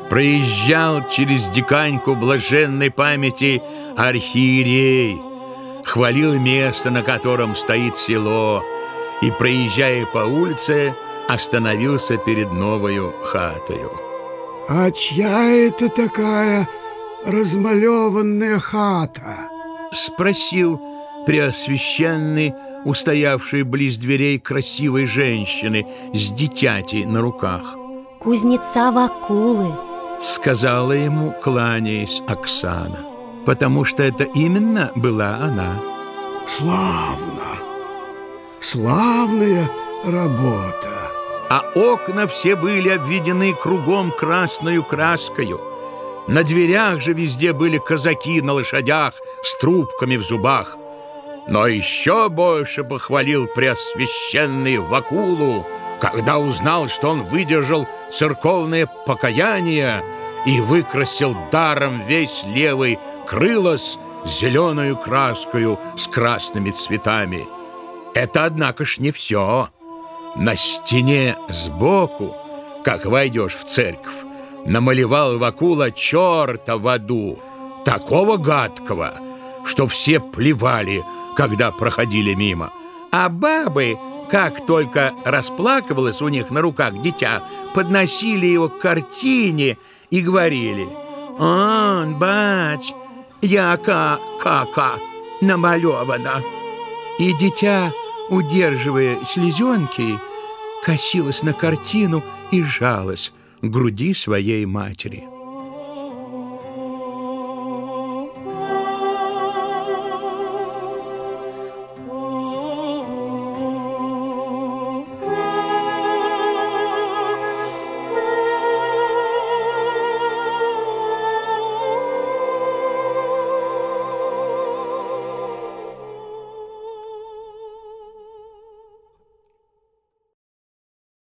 Проезжал через Диканьку блаженной памяти архиерей, хвалил место, на котором стоит село, и, проезжая по улице, остановился перед новою хатою. «А чья это такая размалеванная хата?» — спросил преосвященный, устоявший близ дверей красивой женщины с дитятей на руках. «Кузнеца Вакулы», — сказала ему, кланяясь, Оксана, потому что это именно была она. «Славно! Славная работа!» А окна все были обведены кругом красною краскою. На дверях же везде были казаки на лошадях с трубками в зубах. Но еще больше похвалил преосвященный Вакулу, когда узнал, что он выдержал церковное покаяние и выкрасил даром весь левый крылос зеленою краскою с красными цветами. Это, однако ж, не все. На стене сбоку, как войдешь в церковь, намалевал Вакула черта в аду, такого гадкого, что все плевали, когда проходили мимо. А бабы, как только расплакивалось у них на руках дитя, подносили его к картине и говорили: «Он, бач, яка кака намалевана». И дитя, удерживая слезенки, косилась на картину и жалась к груди своей матери.